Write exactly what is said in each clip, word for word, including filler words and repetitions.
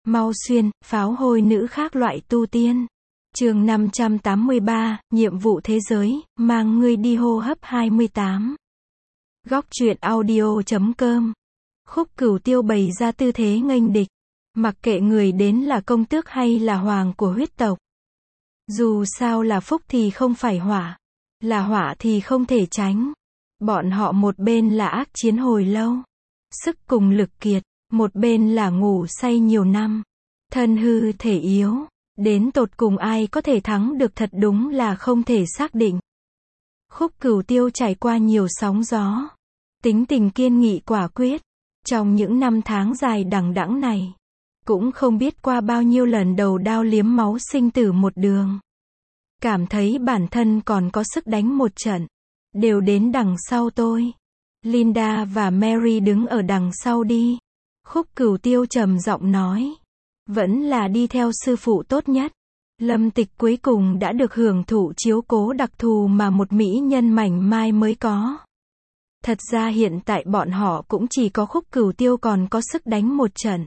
Mau xuyên, pháo hôi nữ khác loại tu tiên. Chương năm trăm tám mươi ba, nhiệm vụ thế giới, mang ngươi đi hô hấp hai mươi tám. Góc truyện audio chấm com. Khúc Cửu Tiêu bày ra tư thế nghênh địch. Mặc kệ người đến là công tước hay là hoàng của huyết tộc. Dù sao là phúc thì không phải hỏa. Là hỏa thì không thể tránh. Bọn họ một bên là ác chiến hồi lâu. Sức cùng lực kiệt. Một bên là ngủ say nhiều năm. Thân hư thể yếu. Đến tột cùng ai có thể thắng được thật đúng là không thể xác định. Khúc Cửu Tiêu trải qua nhiều sóng gió. Tính tình kiên nghị quả quyết. Trong những năm tháng dài đằng đẵng này. Cũng không biết qua bao nhiêu lần đầu đao liếm máu sinh tử một đường. Cảm thấy bản thân còn có sức đánh một trận. Đều đến đằng sau tôi. Linda và Mary đứng ở đằng sau đi. Khúc Cửu Tiêu trầm giọng nói. Vẫn là đi theo sư phụ tốt nhất. Lâm Tịch cuối cùng đã được hưởng thụ chiếu cố đặc thù mà một mỹ nhân mảnh mai mới có. Thật ra hiện tại bọn họ cũng chỉ có Khúc Cửu Tiêu còn có sức đánh một trận.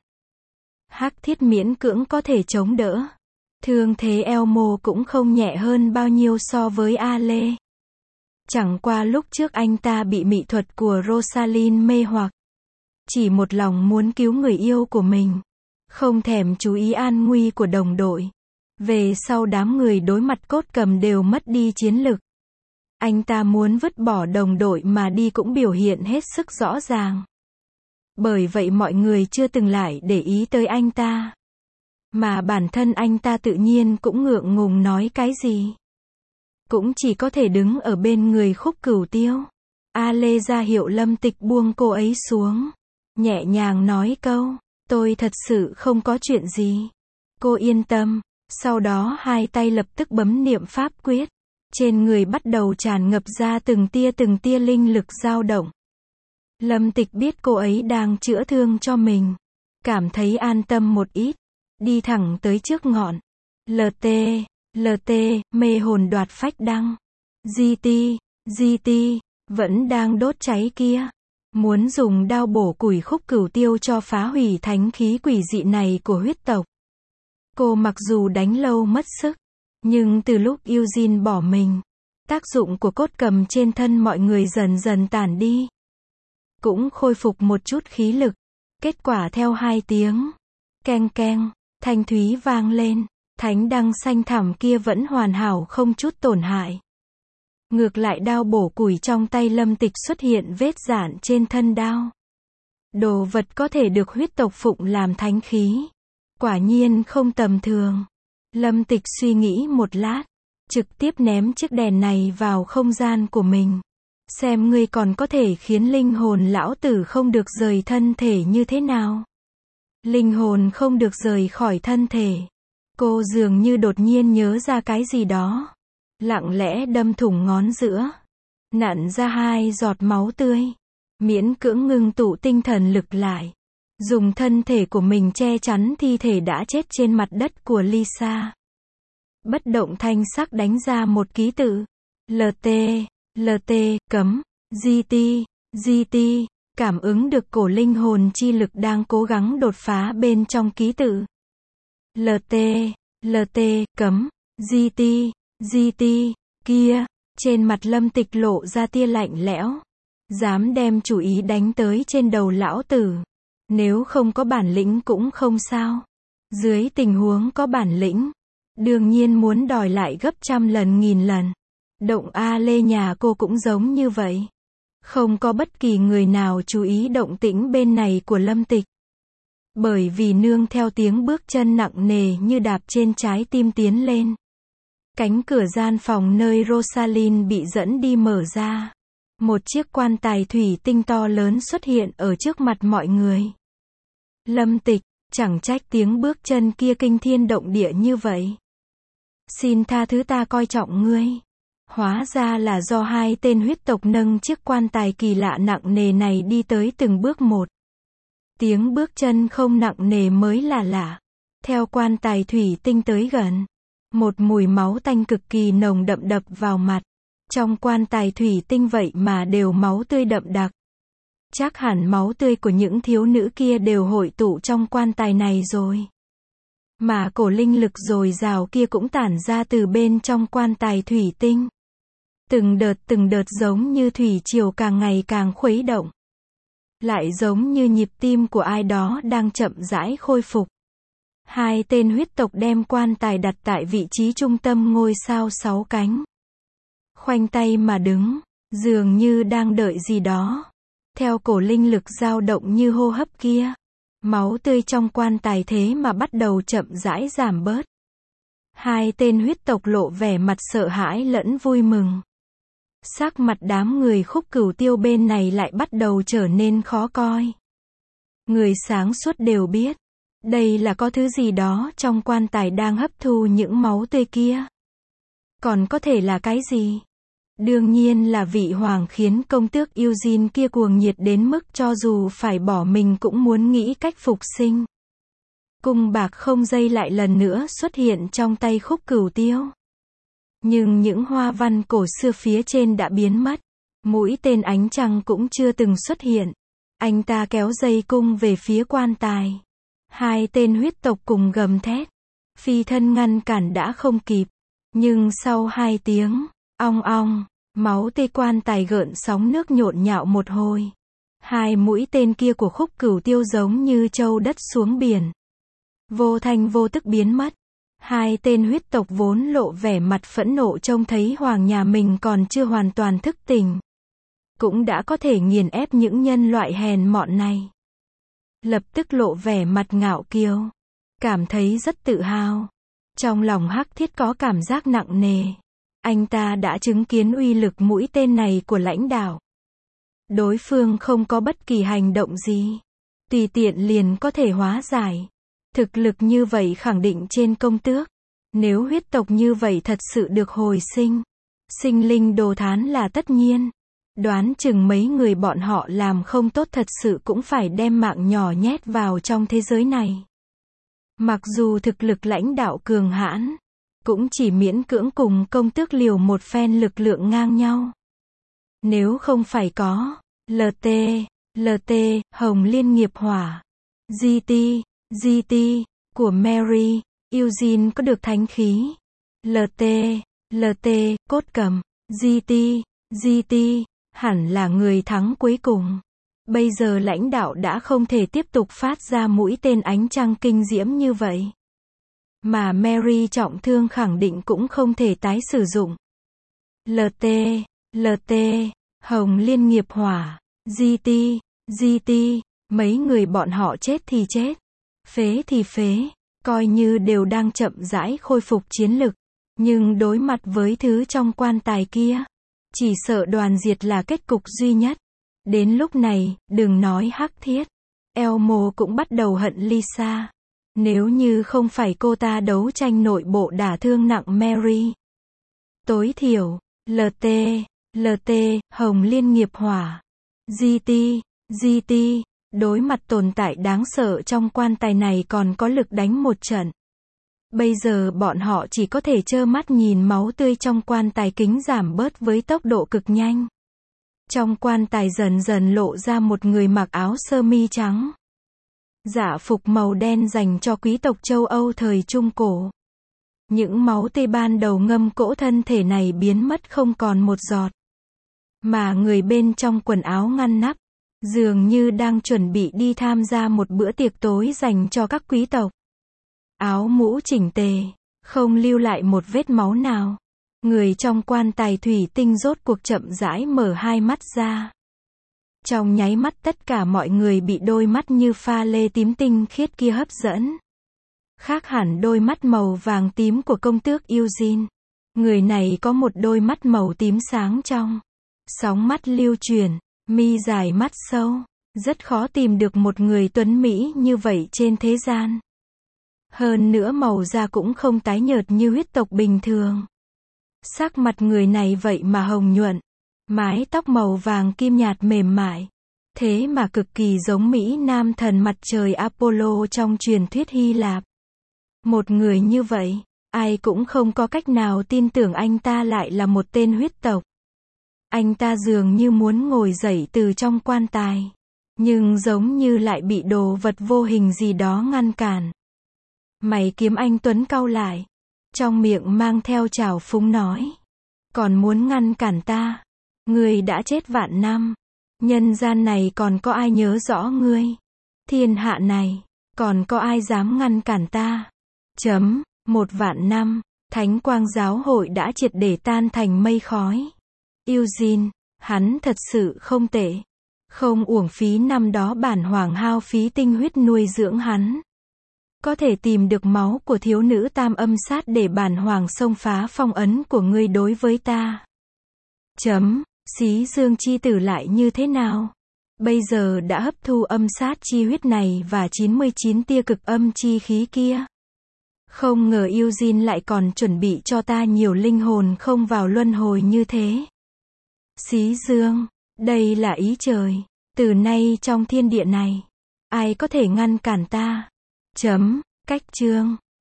Hắc Thiết miễn cưỡng có thể chống đỡ. Thương thế Elmo cũng không nhẹ hơn bao nhiêu so với A Lê. Chẳng qua lúc trước anh ta bị mỹ thuật của Rosalind mê hoặc. Chỉ một lòng muốn cứu người yêu của mình. Không thèm chú ý an nguy của đồng đội. Về sau đám người đối mặt cốt cầm đều mất đi chiến lực. Anh ta muốn vứt bỏ đồng đội mà đi cũng biểu hiện hết sức rõ ràng. Bởi vậy mọi người chưa từng lại để ý tới anh ta. Mà bản thân anh ta tự nhiên cũng ngượng ngùng nói cái gì. Cũng chỉ có thể đứng ở bên người Khúc Cửu Tiêu. A Lê ra hiệu Lâm Tịch buông cô ấy xuống. Nhẹ nhàng nói câu, tôi thật sự không có chuyện gì. Cô yên tâm. Sau đó hai tay lập tức bấm niệm pháp quyết. Trên người bắt đầu tràn ngập ra từng tia từng tia linh lực dao động. Lâm Tịch biết cô ấy đang chữa thương cho mình. Cảm thấy an tâm một ít. Đi thẳng tới trước ngọn. lờ tê, lờ tê, mê hồn đoạt phách đăng. giê tê, giê tê, vẫn đang đốt cháy kia. Muốn dùng đao bổ củi Khúc Cửu Tiêu cho phá hủy thánh khí quỷ dị này của huyết tộc. Cô mặc dù đánh lâu mất sức. Nhưng từ lúc Eugene bỏ mình. Tác dụng của cốt cầm trên thân mọi người dần dần tản đi. Cũng khôi phục một chút khí lực. Kết quả theo hai tiếng. Keng keng. Thanh thúy vang lên. Thánh đăng xanh thẳm kia vẫn hoàn hảo không chút tổn hại. Ngược lại đao bổ củi trong tay Lâm Tịch xuất hiện vết rạn trên thân đao. Đồ vật có thể được huyết tộc phụng làm thánh khí. Quả nhiên không tầm thường. Lâm Tịch suy nghĩ một lát. Trực tiếp ném chiếc đèn này vào không gian của mình. Xem ngươi còn có thể khiến linh hồn lão tử không được rời thân thể như thế nào. Linh hồn không được rời khỏi thân thể. Cô dường như đột nhiên nhớ ra cái gì đó. Lặng lẽ đâm thủng ngón giữa. Nặn ra hai giọt máu tươi. Miễn cưỡng ngưng tụ tinh thần lực lại. Dùng thân thể của mình che chắn thi thể đã chết trên mặt đất của Lisa. Bất động thanh sắc đánh ra một ký tự. lờ tê, lờ tê, cấm, giê tê, giê tê. Cảm ứng được cổ linh hồn chi lực đang cố gắng đột phá bên trong ký tự. lờ tê, lờ tê, cấm, giê tê, giê tê, kia. Trên mặt Lâm Tịch lộ ra tia lạnh lẽo. Dám đem chủ ý đánh tới trên đầu lão tử. Nếu không có bản lĩnh cũng không sao. Dưới tình huống có bản lĩnh. Đương nhiên muốn đòi lại gấp trăm lần nghìn lần. Động A Lê nhà cô cũng giống như vậy. Không có bất kỳ người nào chú ý động tĩnh bên này của Lâm Tịch. Bởi vì nương theo tiếng bước chân nặng nề như đạp trên trái tim tiến lên. Cánh cửa gian phòng nơi Rosalind bị dẫn đi mở ra. Một chiếc quan tài thủy tinh to lớn xuất hiện ở trước mặt mọi người. Lâm Tịch, chẳng trách tiếng bước chân kia kinh thiên động địa như vậy. Xin tha thứ ta coi trọng ngươi. Hóa ra là do hai tên huyết tộc nâng chiếc quan tài kỳ lạ nặng nề này đi tới từng bước một. Tiếng bước chân không nặng nề mới là lạ. Theo quan tài thủy tinh tới gần. Một mùi máu tanh cực kỳ nồng đậm đập vào mặt. Trong quan tài thủy tinh vậy mà đều máu tươi đậm đặc. Chắc hẳn máu tươi của những thiếu nữ kia đều hội tụ trong quan tài này rồi. Mà cổ linh lực dồi dào kia cũng tản ra từ bên trong quan tài thủy tinh. Từng đợt từng đợt giống như thủy triều càng ngày càng khuấy động. Lại giống như nhịp tim của ai đó đang chậm rãi khôi phục. Hai tên huyết tộc đem quan tài đặt tại vị trí trung tâm ngôi sao sáu cánh. Khoanh tay mà đứng, dường như đang đợi gì đó. Theo cổ linh lực dao động như hô hấp kia, máu tươi trong quan tài thế mà bắt đầu chậm rãi giảm bớt. Hai tên huyết tộc lộ vẻ mặt sợ hãi lẫn vui mừng. Sắc mặt đám người Khúc Cửu Tiêu bên này lại bắt đầu trở nên khó coi. Người sáng suốt đều biết, đây là có thứ gì đó trong quan tài đang hấp thu những máu tươi kia. Còn có thể là cái gì? Đương nhiên là vị hoàng khiến công tước Eugene kia cuồng nhiệt đến mức cho dù phải bỏ mình cũng muốn nghĩ cách phục sinh. Cung bạc không dây lại lần nữa xuất hiện trong tay Khúc Cửu Tiêu. Nhưng những hoa văn cổ xưa phía trên đã biến mất. Mũi tên ánh trăng cũng chưa từng xuất hiện. Anh ta kéo dây cung về phía quan tài. Hai tên huyết tộc cùng gầm thét. Phi thân ngăn cản đã không kịp. Nhưng sau hai tiếng, ong ong, máu tê quan tài gợn sóng nước nhộn nhạo một hồi. Hai mũi tên kia của Khúc Cửu Tiêu giống như trâu đất xuống biển. Vô thanh vô tức biến mất. Hai tên huyết tộc vốn lộ vẻ mặt phẫn nộ trông thấy hoàng nhà mình còn chưa hoàn toàn thức tỉnh. Cũng đã có thể nghiền ép những nhân loại hèn mọn này. Lập tức lộ vẻ mặt ngạo kiêu. Cảm thấy rất tự hào. Trong lòng Hắc Thiết có cảm giác nặng nề. Anh ta đã chứng kiến uy lực mũi tên này của lãnh đạo. Đối phương không có bất kỳ hành động gì. Tùy tiện liền có thể hóa giải. Thực lực như vậy khẳng định trên công tước. Nếu huyết tộc như vậy thật sự được hồi sinh. Sinh linh đồ thán là tất nhiên. Đoán chừng mấy người bọn họ làm không tốt thật sự cũng phải đem mạng nhỏ nhét vào trong thế giới này. Mặc dù thực lực lãnh đạo cường hãn, cũng chỉ miễn cưỡng cùng công tước liều một phen lực lượng ngang nhau. Nếu không phải có lờ tê, lờ tê, Hồng Liên Nghiệp Hỏa, giê tê, giê tê, của Mary, Eugene có được thánh khí. lờ tê, lờ tê, cốt cầm, giê tê, giê tê, hẳn là người thắng cuối cùng. Bây giờ lãnh đạo đã không thể tiếp tục phát ra mũi tên ánh trăng kinh diễm như vậy. Mà Mary trọng thương khẳng định cũng không thể tái sử dụng. lờ tê, lờ tê, Hồng Liên Nghiệp Hỏa, giê tê, giê tê, mấy người bọn họ chết thì chết. Phế thì phế, coi như đều đang chậm rãi khôi phục chiến lực. Nhưng đối mặt với thứ trong quan tài kia, chỉ sợ đoàn diệt là kết cục duy nhất. Đến lúc này, đừng nói Hắc Thiết, Elmo cũng bắt đầu hận Lisa. Nếu như không phải cô ta đấu tranh nội bộ đả thương nặng Mary. Tối thiểu, lờ tê, lờ tê, Hồng Liên Nghiệp Hỏa, giê tê, giê tê, đối mặt tồn tại đáng sợ trong quan tài này còn có lực đánh một trận. Bây giờ bọn họ chỉ có thể trơ mắt nhìn máu tươi trong quan tài kính giảm bớt với tốc độ cực nhanh. Trong quan tài dần dần lộ ra một người mặc áo sơ mi trắng. Dạ phục màu đen dành cho quý tộc châu Âu thời Trung Cổ. Những máu tươi ban đầu ngâm cỗ thân thể này biến mất không còn một giọt. Mà người bên trong quần áo ngăn nắp, dường như đang chuẩn bị đi tham gia một bữa tiệc tối dành cho các quý tộc. Áo mũ chỉnh tề, không lưu lại một vết máu nào. Người trong quan tài thủy tinh rốt cuộc chậm rãi mở hai mắt ra. Trong nháy mắt tất cả mọi người bị đôi mắt như pha lê tím tinh khiết kia hấp dẫn. Khác hẳn đôi mắt màu vàng tím của công tước Eugene. Người này có một đôi mắt màu tím sáng trong. Sóng mắt lưu chuyển, mi dài mắt sâu. Rất khó tìm được một người tuấn mỹ như vậy trên thế gian. Hơn nữa màu da cũng không tái nhợt như huyết tộc bình thường. Sắc mặt người này vậy mà hồng nhuận. Mái tóc màu vàng kim nhạt mềm mại. Thế mà cực kỳ giống Mỹ Nam thần mặt trời Apollo trong truyền thuyết Hy Lạp. Một người như vậy, ai cũng không có cách nào tin tưởng anh ta lại là một tên huyết tộc. Anh ta dường như muốn ngồi dậy từ trong quan tài. Nhưng giống như lại bị đồ vật vô hình gì đó ngăn cản. Mày kiếm anh Tuấn cau lại. Trong miệng mang theo trào phúng nói. Còn muốn ngăn cản ta. Ngươi đã chết vạn năm. Nhân gian này còn có ai nhớ rõ ngươi. Thiên hạ này, còn có ai dám ngăn cản ta. Chấm, một vạn năm, Thánh Quang Giáo hội đã triệt để tan thành mây khói. Eugene, hắn thật sự không tệ. Không uổng phí năm đó bản hoàng hao phí tinh huyết nuôi dưỡng hắn. Có thể tìm được máu của thiếu nữ tam âm sát để bản hoàng xông phá phong ấn của ngươi đối với ta. Chấm, Xí Dương chi tử lại như thế nào? Bây giờ đã hấp thu âm sát chi huyết này và chín mươi chín tia cực âm chi khí kia. Không ngờ Eugene lại còn chuẩn bị cho ta nhiều linh hồn không vào luân hồi như thế. Xí Dương, đây là ý trời. Từ nay trong thiên địa này, ai có thể ngăn cản ta? Chấm, cách chương.